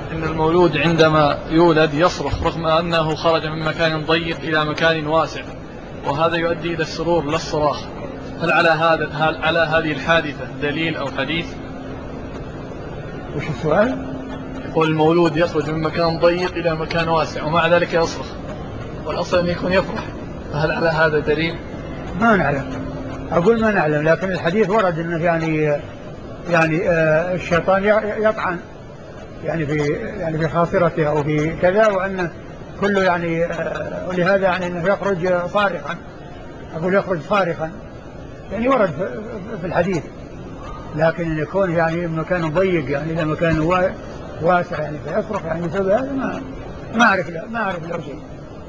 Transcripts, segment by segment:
إن المولود عندما يولد يصرخ رغم أنه خرج من مكان ضيق إلى مكان واسع، وهذا يؤدي إلى السرور لا الصراخ. هل على هذه الحادثة دليل أو حديث؟ وش السؤال؟ يقول المولود يخرج من مكان ضيق إلى مكان واسع ومع ذلك يصرخ، والأصل أن يكون يفرح، فهل على هذا دليل؟ ما نعلم، أقول ما نعلم، لكن الحديث ورد أنه يعني الشيطان يطعن يعني في خاصرته أو في كذا، وأنه كله يعني ولهذا يعني أنه يخرج صارخا، أقول يخرج صارخا، يعني ورد في الحديث. لكن أن يكون يعني مكان ضيق يعني إذا مكان واسع يعني فيصرخ يعني بسبب هذا ما أعرف له شيء.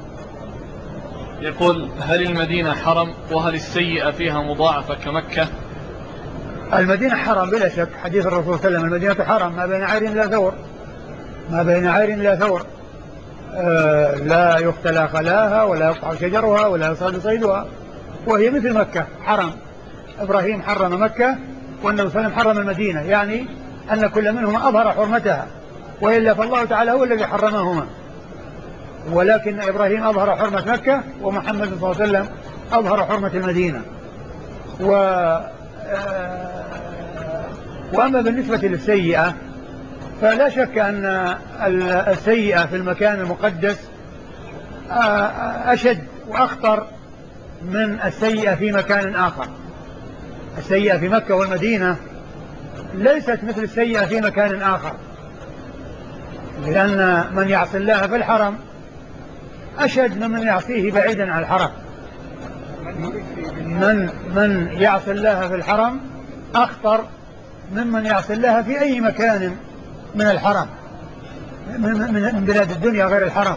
يقول هل المدينة حرم وهل السيئة فيها مضاعفة كمكة؟ المدينة حرم بلا شك، حديث الرسول صلى الله عليه وسلم المدينة حرم ما بين عير لا ثور، ما بين عير لا ثور، لا يختلى خلاها ولا يقطع شجرها ولا يصاد صيدها، وهي مثل مكة حرم. إبراهيم حرم مكة والنبي صلى الله عليه وسلم حرم المدينة، يعني أن كل منهما أظهر حرمتها، وإلا فالله تعالى هو الذي حرمهما، ولكن إبراهيم أظهر حرمة مكة ومحمد صلى الله عليه وسلم أظهر حرمة المدينة. وأما بالنسبة للسيئة فلا شك أن السيئة في المكان المقدس أشد وأخطر من السيئة في مكان آخر. السيئة في مكة والمدينة ليست مثل السيئة في مكان آخر، لأن من يعصي الله في الحرم أشد ممن يعصيه بعيدا عن الحرم. من يعصي الله في الحرم أخطر ممن يعصي الله في أي مكان من الحرم من بلاد الدنيا غير الحرم.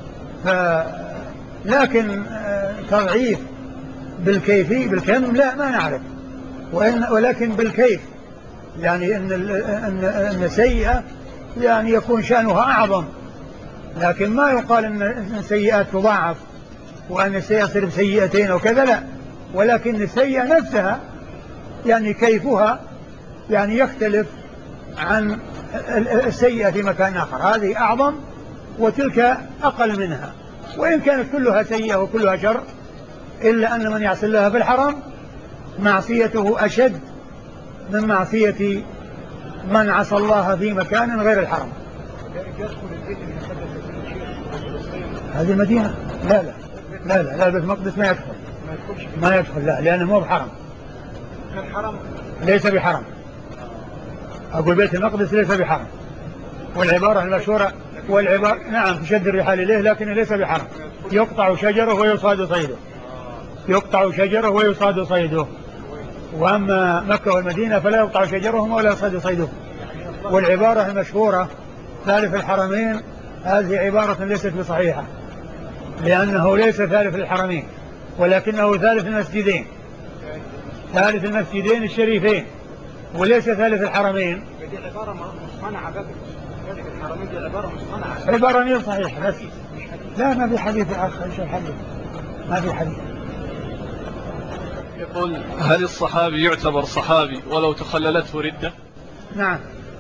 لكن تضعيف بالكم لا ما نعرف، ولكن بالكيف يعني أن السيئة يعني يكون شأنها أعظم، لكن ما يقال أن السيئات تضاعف وأن السيئة تصير بسيئتين أو كذا، لا، ولكن السيئة نفسها يعني كيفها يعني يختلف عن السيئة في مكان آخر، هذه أعظم وتلك أقل منها، وإن كانت كلها سيئة وكلها شر، إلا أن من يعصي الله في الحرم معصيته أشد من معصية من عصى الله في مكان غير الحرم. هذه المدينة لا بيت المقدس ما يدخل لا، لأنه مو بحرم، ليس بحرم، أقول بيت المقدس ليس بحرم، والعبارة المشهورة نعم تشد الرحال إليه لكن ليس بحرم، يقطع شجره ويصاد صيده، وأما مكة والمدينة فلا يقطع شجرهم ولا يصاد صيده. والعبارة المشهورة ثالث الحرمين هذه عبارة ليست بصحيحة، لأنه ليس ثالث الحرمين ولكنه ثالث المسجدين الشريفين، وليس ثالث الحرمين. عبارة غير صحيحة بس لا ما في حديث آخر ما في حديث. يقول هل الصحابي يعتبر صحابي ولو تخللته ردة؟ نعم،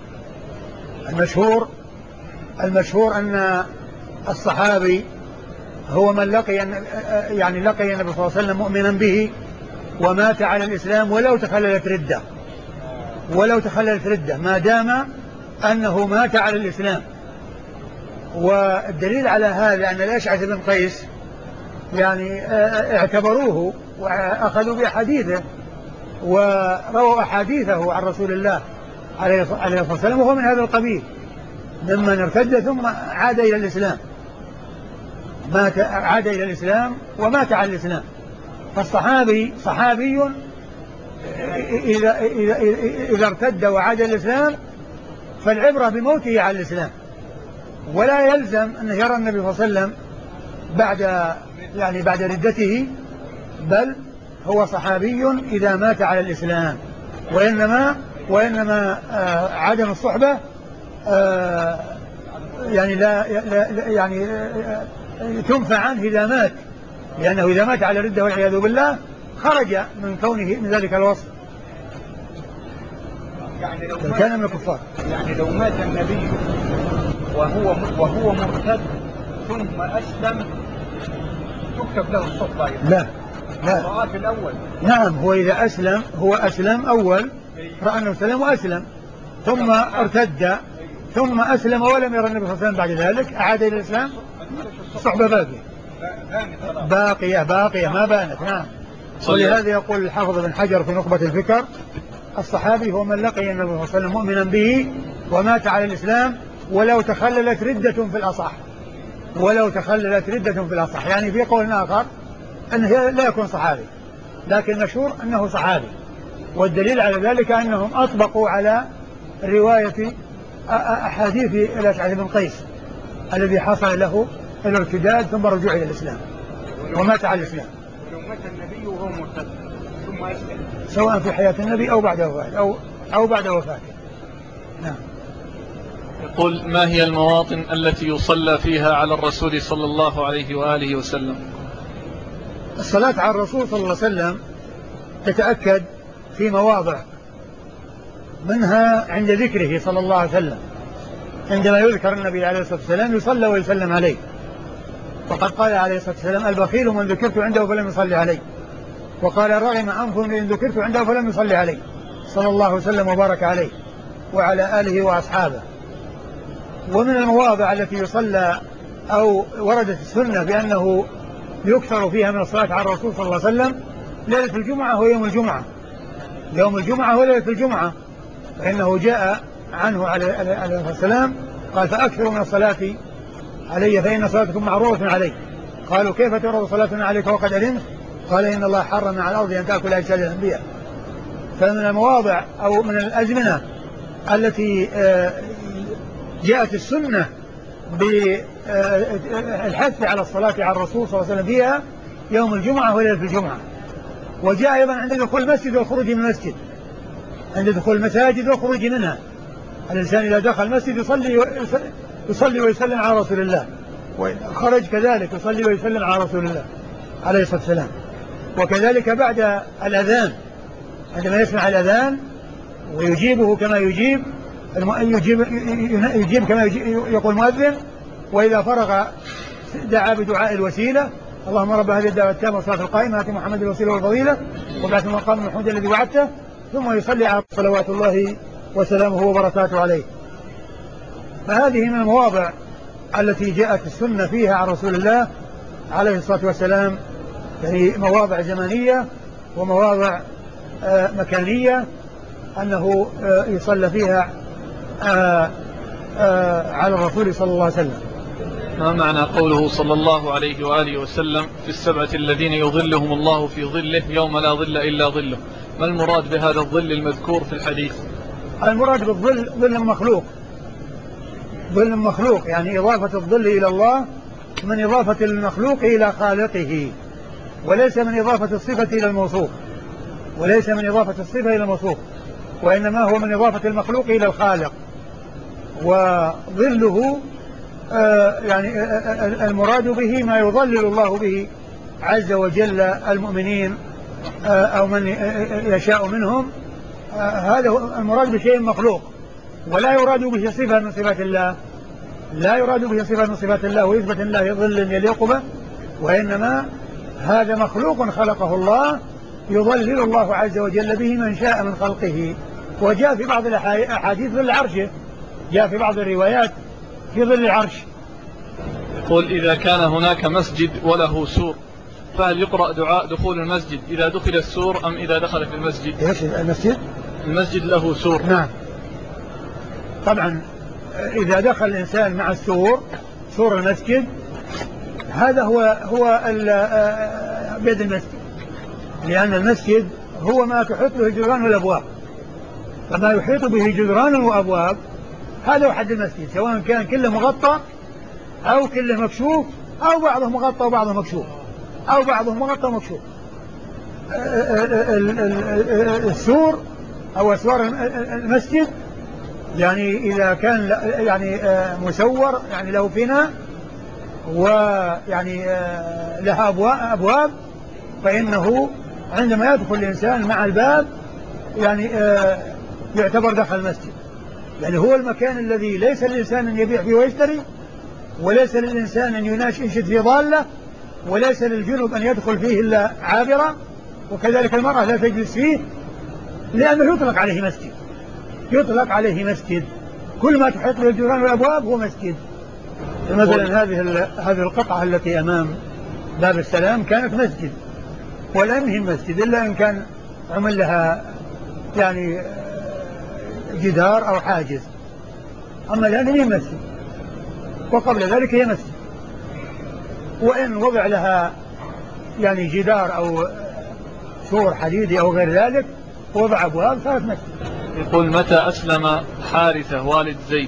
المشهور أن الصحابي هو من لقي النبي صلى الله عليه وسلم مؤمنا به ومات على الإسلام ولو تخللت ردة ما دام أنه مات على الإسلام. والدليل على هذا أن الأشعث بن قيس يعني اعتبروه وأخذوا بأحاديثه ورووا أحاديثه عن رسول الله عليه الصلاة والسلام، وهو من هذا القبيل ممن ارتد ثم عاد إلى الإسلام ومات على الإسلام. فالصحابي صحابي إذا ارتد وعاد إلى الإسلام فالعبرة بموته على الإسلام، ولا يلزم أن يرى النبي صلى الله عليه وسلم بعد ردته، بل هو صحابي إذا مات على الإسلام، وإنما عدم الصحبة يعني تنفع عنه إذا مات، لأنه إذا مات على ردة والعياذ بالله خرج من كونه من ذلك الوصف، يعني لو كان من الكفار. يعني لو مات النبي وهو مرتد ثم أسلم تكتب له الصحبة؟ لا رآه في الأول. نعم، هو إذا أسلم، هو أسلم أول، رأى النبي صلى الله عليه وسلم وأسلم، ثم ارتد ثم أسلم ولم يرى النبي صلى الله عليه وسلم بعد ذلك، أعاد إلى الإسلام، الصحبة باقية ما بانت. نعم. ولهذا يقول الحافظ بن حجر في نخبة الفكر: الصحابي هو من لقي النبي صلى الله عليه وسلم مؤمنا به ومات على الإسلام ولو تخللت ردة في الأصح، يعني في قول آخر أنه لا يكون صحابي، لكن مشهور أنه صحابي. والدليل على ذلك أنهم أطبقوا على رواية أحاديث الأشعث بن قيس الذي حصل له الارتداد ثم رجوع إلى الإسلام ومات على الإسلام. ولو مات النبي وهو مرتد ثم أسلم، سواء في حياة النبي أو بعد وفاته أو بعد وفاته. نعم. يقول: ما هي المواطن التي يصلى فيها على الرسول صلى الله عليه وآله وسلم؟ الصلاة على الرسول صلى الله عليه وسلم تتأكد في مواضع، منها عند ذكره صلى الله عليه وسلم، عندما يذكر النبي عليه الصلاة والسلام يصلى ويسلم عليه، وقد قال عليه الصلاة والسلام: البخيل من ذكرت عنده فلم يصلي عليه، وقال: رغم أنف من ذكرت عنده فلم يصلي عليه، صلى الله وسلم وبارك عليه وعلى آله وأصحابه. ومن المواضع التي يصلى أو وردت السنة بأنه يكثر فيها من الصلاة على الرسول صلى الله عليه وسلم ليلة الجمعة ويوم الجمعة، يوم الجمعة وليلة الجمعة، فإنه جاء عنه عليه الصلاة والسلام قال: فأكثروا من الصلاة علي فإن صلاتكم معروضة علي. قالوا: كيف تعرض صلاتنا عليك وقد علمت؟ قال: إن الله حرم على الأرض أن تأكل أجساد الأنبياء. فمن المواضع أو من الأزمنة التي جاءت السنة بالحث على الصلاة على الرسول صلى الله عليه وسلم فيها يوم الجمعة وليلة الجمعة. وجاء أيضا عند دخول المسجد والخروج من المسجد، عند دخول المساجد والخروج منها، الإنسان إذا دخل المسجد يصلي ويسلم على رسول الله، وخرج كذلك يصلي ويسلم على رسول الله عليه الصلاة والسلام. وكذلك بعد الأذان، عندما يسمع الأذان ويجيبه كما يجيب كما يقول المؤذن، وإذا فرغ دعا بدعاء الوسيلة: اللهم رب هذه الدعوة التامة والصلاة القائمة آت محمد الوسيلة والفضيلة وابعثه مقام محمود الذي وعدته، ثم يصلي على صلوات الله وسلامه وبركاته عليه. فهذه من المواضع التي جاءت السنة فيها عن رسول الله عليه الصلاة والسلام، يعني مواضع زمنية ومواضع مكانية أنه يصلى فيها على الرسول صلى الله عليه وسلم. ما معنى قوله صلى الله عليه وآله وسلم: في السبعة الذين يظلهم الله في ظله يوم لا ظل إلا ظله؟ ما المراد بهذا الظل المذكور في الحديث؟ المراد بالظل ظل مخلوق، يعني إضافة الظل إلى الله من إضافة المخلوق إلى خالقه، وليس من إضافة الصفة إلى الموصوف، وإنما هو من إضافة المخلوق إلى الخالق. وظله يعني المراد به ما يظلل الله به عز وجل المؤمنين أو من يشاء منهم، هذا هو المراد بشيء مخلوق، ولا يراد به صفة من صفات الله ويثبت الله ظل يليق به، وإنما هذا مخلوق خلقه الله يظلل الله عز وجل به من شاء من خلقه. وجاء في بعض الأحاديث ظل عرشه، جاء في بعض الروايات في ظل العرش. يقول: إذا كان هناك مسجد وله سور فهل يقرأ دعاء دخول المسجد إذا دخل السور أم إذا دخل في المسجد؟ المسجد له سور. نعم طبعا، إذا دخل الإنسان مع السور، سور المسجد، هذا هو بيد المسجد، لأن المسجد هو ما تحيط به الجدران والأبواب، فما يحيط به جدران وأبواب هذا هو حد المسجد، سواء كان كله مغطى أو كله مكشوف أو بعضه مغطى وبعضه مكشوف أو بعضه مغطى ومكشوف. السور أو أسوار المسجد يعني إذا كان يعني مسور، يعني له فناء ويعني لها أبواب، فإنه عندما يدخل الإنسان مع الباب يعني يعتبر دخل المسجد، يعني هو المكان الذي ليس للإنسان أن يبيع فيه ويشتري، وليس للإنسان أن ينشد في ضالة، وليس للجنب أن يدخل فيه إلا عابرا، وكذلك المرأة لا تجلس فيه، لأنه يطلق عليه مسجد، يطلق عليه مسجد. كل ما تحيط به الجيران والأبواب هو مسجد. مثلا هذه القطعة التي أمام باب السلام كانت مسجد، ولم هي مسجد إلا إن كان عمل لها يعني جدار أو حاجز، أما الآن هي مسجد، وقبل ذلك هي مسجد. وإن وضع لها يعني جدار أو سور حديدي أو غير ذلك، وضع أبواب، صارت مسجد. يقول متى أسلم حارثة والد زيد؟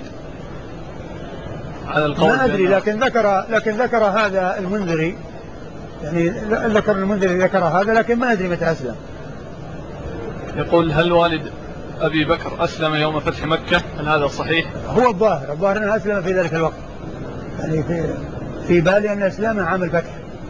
على القول ما أدري، لكن ذكر هذا المنذري، يعني ذكر المنذري ذكر هذا، لكن ما أدري متى أسلم. يقول هل والد أبي بكر أسلم يوم فتح مكة؟ هل هذا صحيح؟ هو الظاهر أنه أسلم في ذلك الوقت، يعني في بالي أن أسلم عام الفتح.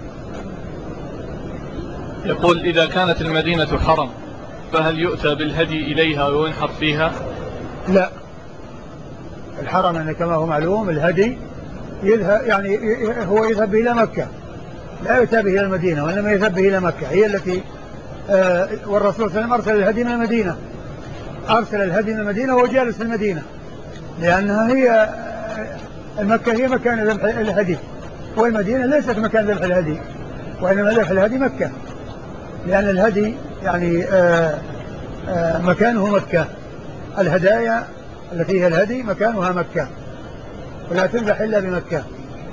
يقول إذا كانت المدينة حرم فهل يؤتى بالهدي إليها وينحر فيها؟ لا، الحرم يعني كما هو معلوم الهدي يذهب، يعني هو يذهب إلى مكة، لا يؤتى به إلى المدينة، وإنما يذهب به إلى مكة، هي التي والرسول صلى الله عليه وسلم أرسل الهدي من المدينة، أرسل الهدي من المدينة وهو جالس في المدينة، لأنها هي مكة هي مكان ذبح الهدي، والمدينة ليست مكان ذبح الهدي، وإنما ذبح الهدي مكة، لأن الهدي يعني مكانه مكة، الهدايا التي هي الهدي مكانها مكة، ولا تذبح إلا بمكة.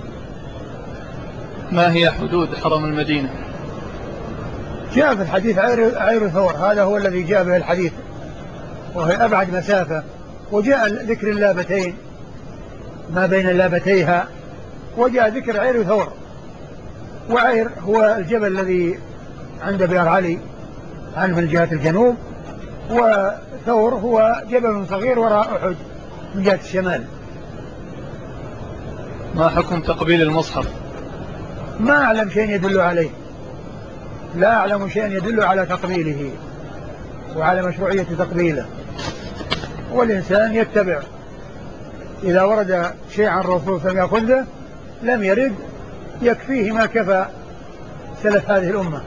ما هي حدود حرم المدينة؟ جاء في الحديث عير ثور، هذا هو الذي جاء به الحديث، وهي أبعد مسافة، وجاء ذكر اللابتين ما بين اللابتيها، وجاء ذكر عير ثور. وعير هو الجبل الذي عند بئر علي عنه من جهة الجنوب، وثور هو جبل صغير وراء أحد من جهة الشمال. ما حكم تقبيل المصحف؟ ما أعلم شيء يدل عليه، لا أعلم شيء يدل على تقبيله وعلى مشروعية تقبيله، والإنسان يتبع، إذا ورد شيء عن الرسول صلى الله عليه وسلم يأخذه، لم يرد يكفيه ما كفى سلف هذه الأمة.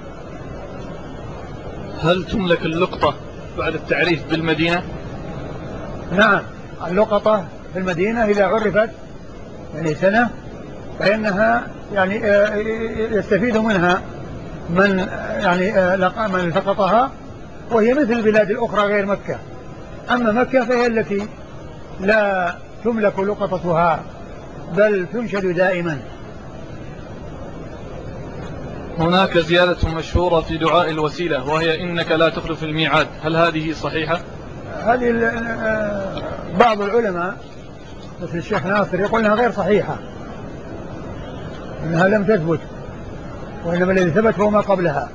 هل تملك اللقطة بعد التعريف بالمدينة؟ نعم، اللقطة في المدينة إذا عرفت يعني سنة فإنها يعني يستفيد منها من يعني من التقطها، وهي مثل البلاد الأخرى غير مكة. أما مكة فهي التي لا تملك لقطتها، بل تنشد دائما. هناك زيادة مشهورة في دعاء الوسيلة وهي إنك لا تخلف الميعاد، هل هذه صحيحة؟ هذه بعض العلماء مثل الشيخ ناصر يقول انها غير صحيحة، انها لم تثبت، وانما الذي ثبت هو ما قبلها.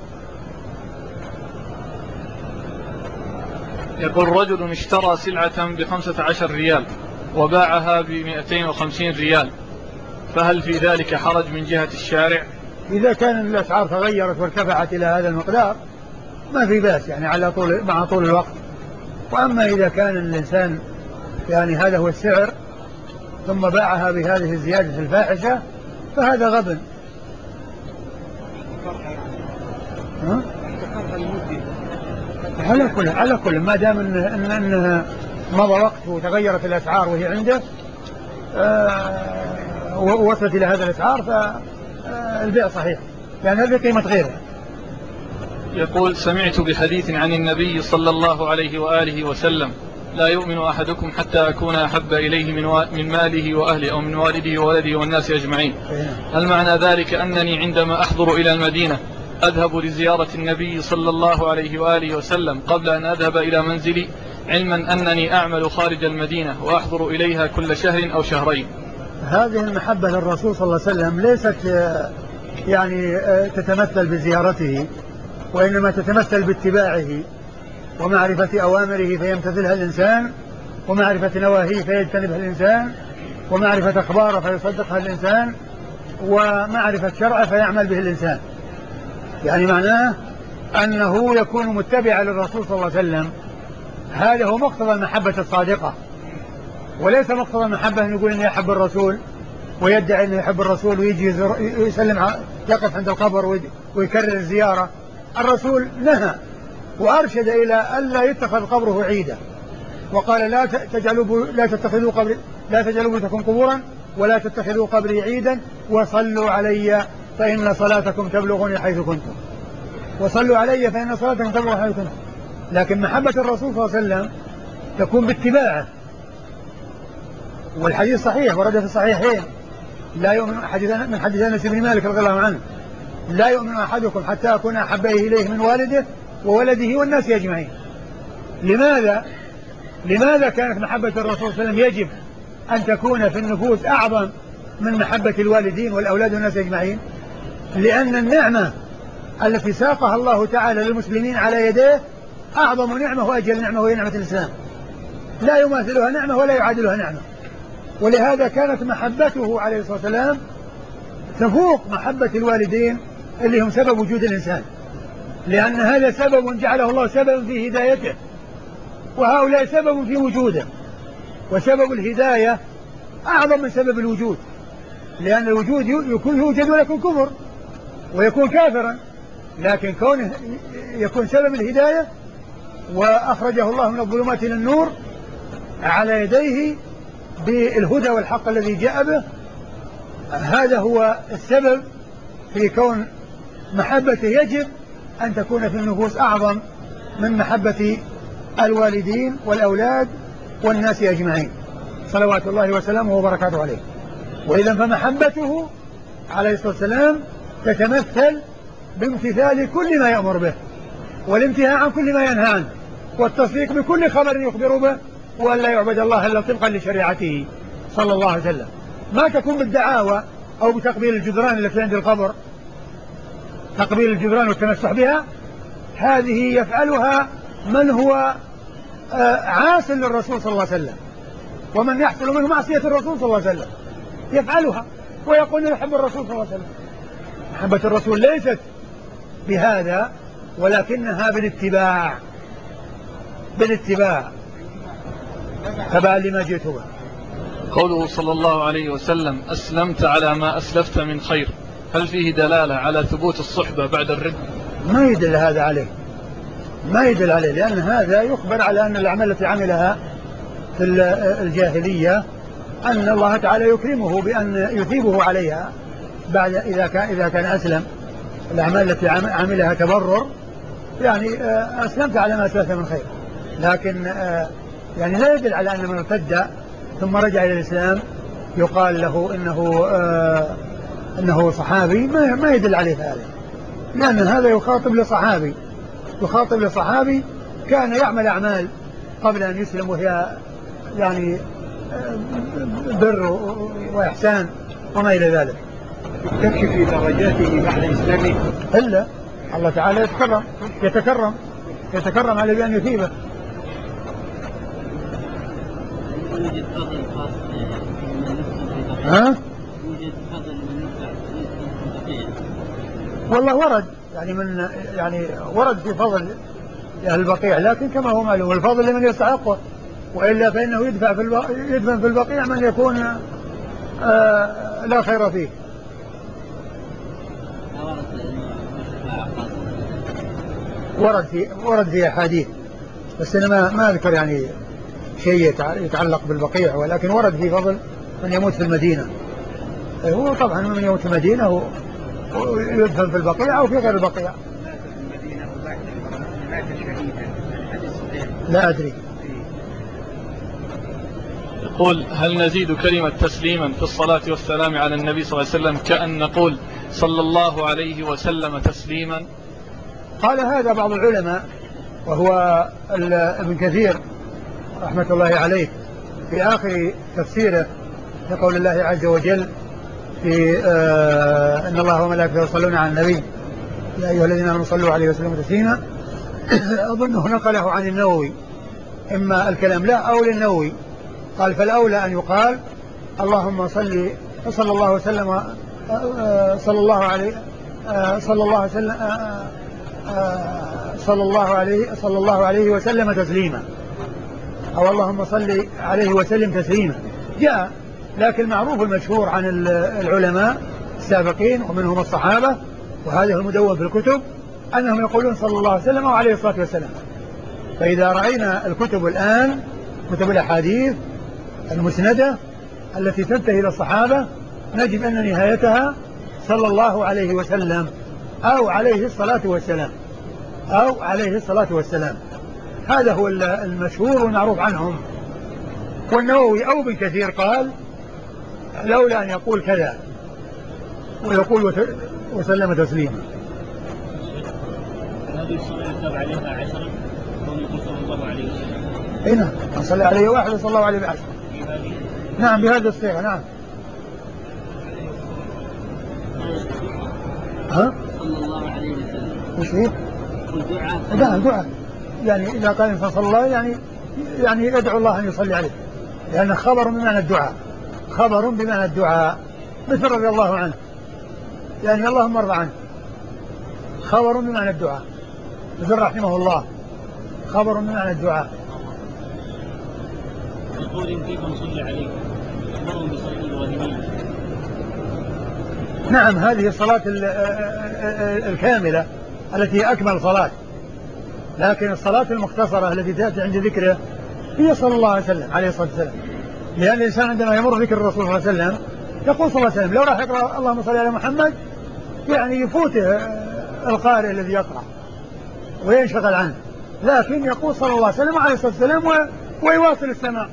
يقول رجل اشترى سلعة ب15 ريال وباعها ب250 ريال، فهل في ذلك حرج من جهة الشارع؟ إذا كان الأسعار تغيرت وارتفعت إلى هذا المقدار ما في بأس، يعني مع طول الوقت. وأما إذا كان الإنسان يعني هذا هو السعر ثم باعها بهذه الزيادة الفاحشة فهذا غبن. على كل ما دام إن مضى وقت وتغيرت الأسعار وهي عنده ووصلت إلى هذا الأسعار فالبيع صحيح، لأن هذه قيمة غيرها. يقول سمعت بحديث عن النبي صلى الله عليه وآله وسلم لا يؤمن أحدكم حتى أكون أحب إليه من ماله وأهله أو من والده وولده والناس أجمعين، هل معنى ذلك أنني عندما أحضر إلى المدينة أذهب لزيارة النبي صلى الله عليه وآله وسلم قبل أن أذهب إلى منزلي، علما أنني أعمل خارج المدينة وأحضر إليها كل شهر أو شهرين؟ هذه المحبة للرسول صلى الله عليه وسلم ليست يعني تتمثل بزيارته، وإنما تتمثل باتباعه ومعرفة أوامره فيمتثلها الإنسان، ومعرفة نواهيه فيجتنبها الإنسان، ومعرفة أخباره فيصدقها الإنسان، ومعرفة شرعه فيعمل به الإنسان. يعني معناه أنه يكون متبعا للرسول صلى الله عليه وسلم، هذا هو مقتضى المحبة الصادقة. وليس مقتضى المحبة أن يقول إني أحب الرسول ويدعي أنه يحب الرسول ويجي يسلم يقف عند القبر ويكرر الزيارة. الرسول نهى وأرشد إلى ألا يتخذ قبره عيدا، وقال لا تجعلوا بيوتكم قبورا ولا تتخذوا قبري عيدا وصلوا علي فإن صلاتكم تبلغني حيث كنتم. وصلوا علي فإن صلاتكم تبلغني حيث كنتم. لكن محبة الرسول صلى الله عليه وسلم تكون باتباعه. والحديث صحيح ورد في الصحيحين لا يؤمن من حديث أنس بن مالك رضي الله عنه لا يؤمن أحدكم حتى أكون أحب إليه من والده وولده والناس أجمعين. لماذا كانت محبة الرسول صلى الله عليه وسلم يجب أن تكون في النفوس أعظم من محبة الوالدين والأولاد والناس أجمعين؟ لأن النعمة التي ساقها الله تعالى للمسلمين على يديه أعظم نعمة وأجل نعمة وهي نعمة الإسلام، لا يماثلها نعمة ولا يعادلها نعمة. ولهذا كانت محبته عليه الصلاة والسلام تفوق محبة الوالدين اللي هم سبب وجود الإنسان، لأن هذا سبب جعله الله سببا في هدايته، وهؤلاء سبب في وجوده. وسبب الهداية أعظم من سبب الوجود، لأن الوجود يوجد ولكن كفر ويكون كافرا، لكن كونه يكون سبب الهداية وأخرجه الله من الظلمات إلى النور على يديه بالهدى والحق الذي جاء به، هذا هو السبب في كون محبته يجب أن تكون في النفوس أعظم من محبة الوالدين والأولاد والناس أجمعين صلوات الله وسلامه وبركاته عليه. وإذا فمحبته عليه الصلاة والسلام تتمثل بامتثال كل ما يأمر به والانتهاء عن كل ما ينهى عنه والتصديق بكل خبر يخبر به، وأن لا يعبد الله إلا طبقا لشريعته صلى الله عليه وسلم. ما تكون بالدعاوى أو بتقبيل الجدران التي عند القبر، تقبيل الجدران والتمسح بها، هذه يفعلها من هو عاص للرسول صلى الله عليه وسلم، ومن يحصل منه معصية الرسول صلى الله عليه وسلم يفعلها ويقول يحب الرسول صلى الله عليه وسلم. محبة الرسول ليست بهذا ولكنها بالاتباع تبعا لما جئت به. قوله صلى الله عليه وسلم أسلمت على ما أسلفت من خير، هل فيه دلالة على ثبوت الصحبة بعد الرد؟ ما يدل هذا عليه، لأن هذا يخبر على أن الأعمال التي عملها في الجاهلية أن الله تعالى يكرمه بأن يثيبه عليها بعد إذا كان أسلم. الأعمال التي عملها تبرر، يعني أسلمت على ما أسلفت من خير، لكن يعني لا يدل على أن من ارتد ثم رجع إلى الإسلام يقال له إنه صحابي. ما يدل عليه هذا، لأن هذا يخاطب لصحابي كان يعمل أعمال قبل أن يسلم وهي يعني بر وإحسان وما إلى ذلك. تكشف في درجاته بعد إسلامه إلا الله تعالى يتكرم على بأن يثيبه. يوجد فضل خاص يوجد فضل من نفع في والله ورد ورد في فضل أهل البقيع، لكن كما هو معلوم الفضل لمن يستحقه، وإلا فإنه يدفن في البقيع من يكون لا خير فيه. ورد في أحاديث، بس أنا ما أذكر يعني شيء يتعلق بالبقيع، ولكن ورد في فضل من يموت في المدينة. هو طبعا من يموت في المدينة هو يدفن في البقيع أو في غير البقيع. لا أدري. يقول هل نزيد كلمة تسليما في الصلاة والسلام على النبي صلى الله عليه وسلم كأن نقول صلى الله عليه وسلم تسليما؟ قال هذا بعض العلماء، وهو ابن كثير رحمة الله عليه في آخر تفسيره لقول الله عز وجل في إن الله وملائكته يصلون على النبي يا أيها الذين آمنوا صلوا عليه وسلموا تسليما. أظنه نقله عن النووي، إما الكلام لا أو للنووي، قال فالأولى أن يقال اللهم صل صلى الله وسلم صلى الله عليه صلى الله وسلم صلى الله عليه وسلم تسليما. أو اللهم صل عليه وسلم تسليما جاء. لكن المعروف المشهور عن العلماء السابقين ومنهم الصحابة، وهذا هو المدون في الكتب، أنهم يقولون صلى الله عليه وسلم وعليه الصلاة والسلام. فإذا رأينا الكتب الآن كتب الأحاديث المسندة التي تنتهي إلى الصحابة نجد أن نهايتها صلى الله عليه وسلم أو عليه الصلاة والسلام أو عليه الصلاة والسلام. هذا هو المشهور والمعروف عنهم. والنووي أو ابن كثير قال لولا أن يقول كذا ويقول وسلم تسليما. هذه الصلاة يكتب عليها 10 ونقول صلى الله عليه وسلم. هنا من صلى عليه واحد وصلى الله عليه بعشر. نعم بهذه الصيغة. نعم. ها؟ صلى الله عليه وسلم. وش هي؟ الدعاء. لا الدعاء يعني إذا قال إنسان صلى الله يعني يدعو الله أن يصلي عليه، لأنه خبر بمعنى الدعاء، خبر بمعنى الدعاء، مثل رضي الله عنه يعني اللهم ارضى عنه، خبر بمعنى الدعاء، مثل رحمه الله خبر بمعنى الدعاء. يقول كيف نصلي عليه؟ أمرهم بصلاة الإبراهيمية. نعم هذه الصلاة الكاملة التي هي أكمل صلاة، لكن الصلاة المختصرة التي تأتي عند ذكره هي صلى الله عليه وسلم عليه الصلاة والسلام، لأن الإنسان عندما يمر ذكر الرسول صلى الله عليه وسلم يقول صلى الله عليه وسلم. لو راح يقرأ اللهم صل على محمد يعني يفوته القارئ الذي يقرأ وينشغل عنه، لكن يقول صلى الله عليه وسلم عليه الصلاة والسلام ويواصل السماع.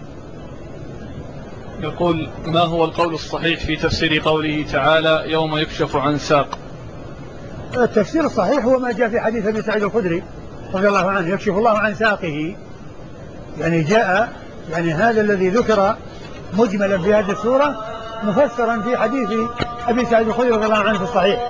يقول ما هو القول الصحيح في تفسير قوله تعالى يوم يكشف عن ساق؟ التفسير الصحيح هو ما جاء في حديث أبي سعيد الخدري رضي الله عنه يكشف الله عن ساقه، يعني جاء يعني هذا الذي ذكر مجملا في هذه السورة مفسرا في حديث أبي سعيد الخدري رضي الله عنه في الصحيح.